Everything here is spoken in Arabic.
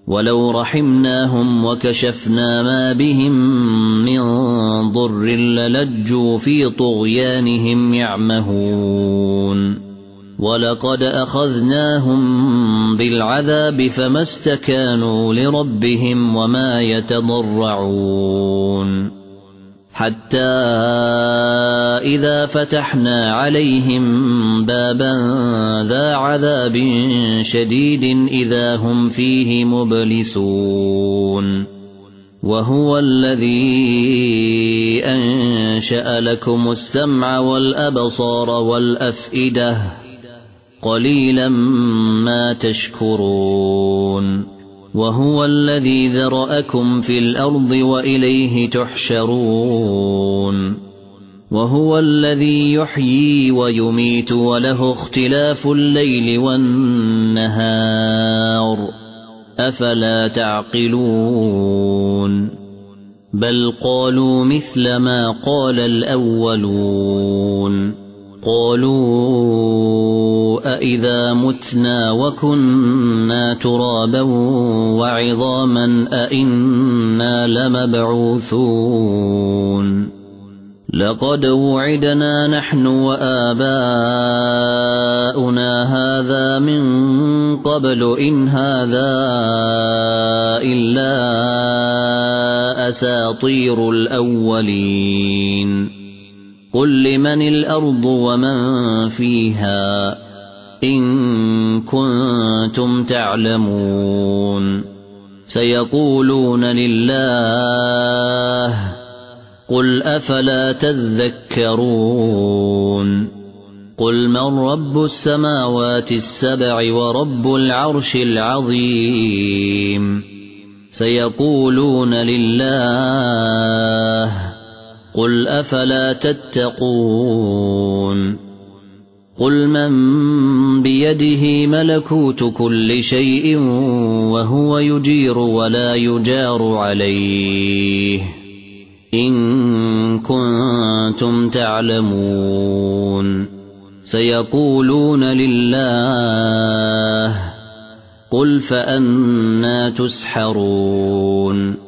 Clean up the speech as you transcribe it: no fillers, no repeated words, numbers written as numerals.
ولو رحمناهم وكشفنا ما بهم من ضر للجوا في طغيانهم يعمهون ولقد أخذناهم بالعذاب فما استكانوا لربهم وما يتضرعون حتى إذا فتحنا عليهم بابا ذا عذاب شديد إذا هم فيه مبلسون وهو الذي أنشأ لكم السمع والأبصار والأفئدة قليلا ما تشكرون وهو الذي ذرأكم في الأرض وإليه تحشرون وهو الذي يحيي ويميت وله اختلاف الليل والنهار أفلا تعقلون بل قالوا مثل ما قال الأولون قالوا أإذا متنا وكنا ترابا وعظاما أإنا لمبعوثون لقد وعدنا نحن وآباؤنا هذا من قبل إن هذا إلا أساطير الأولين قل لمن الأرض ومن فيها إن كنتم تعلمون سيقولون لله قل أفلا تذكرون قل من رب السماوات السبع ورب العرش العظيم سيقولون لله قل أفلا تتقون قل من بيده ملكوت كل شيء وهو يجير ولا يجار عليه إن كنتم تعلمون سيقولون لله قل فأنى تسحرون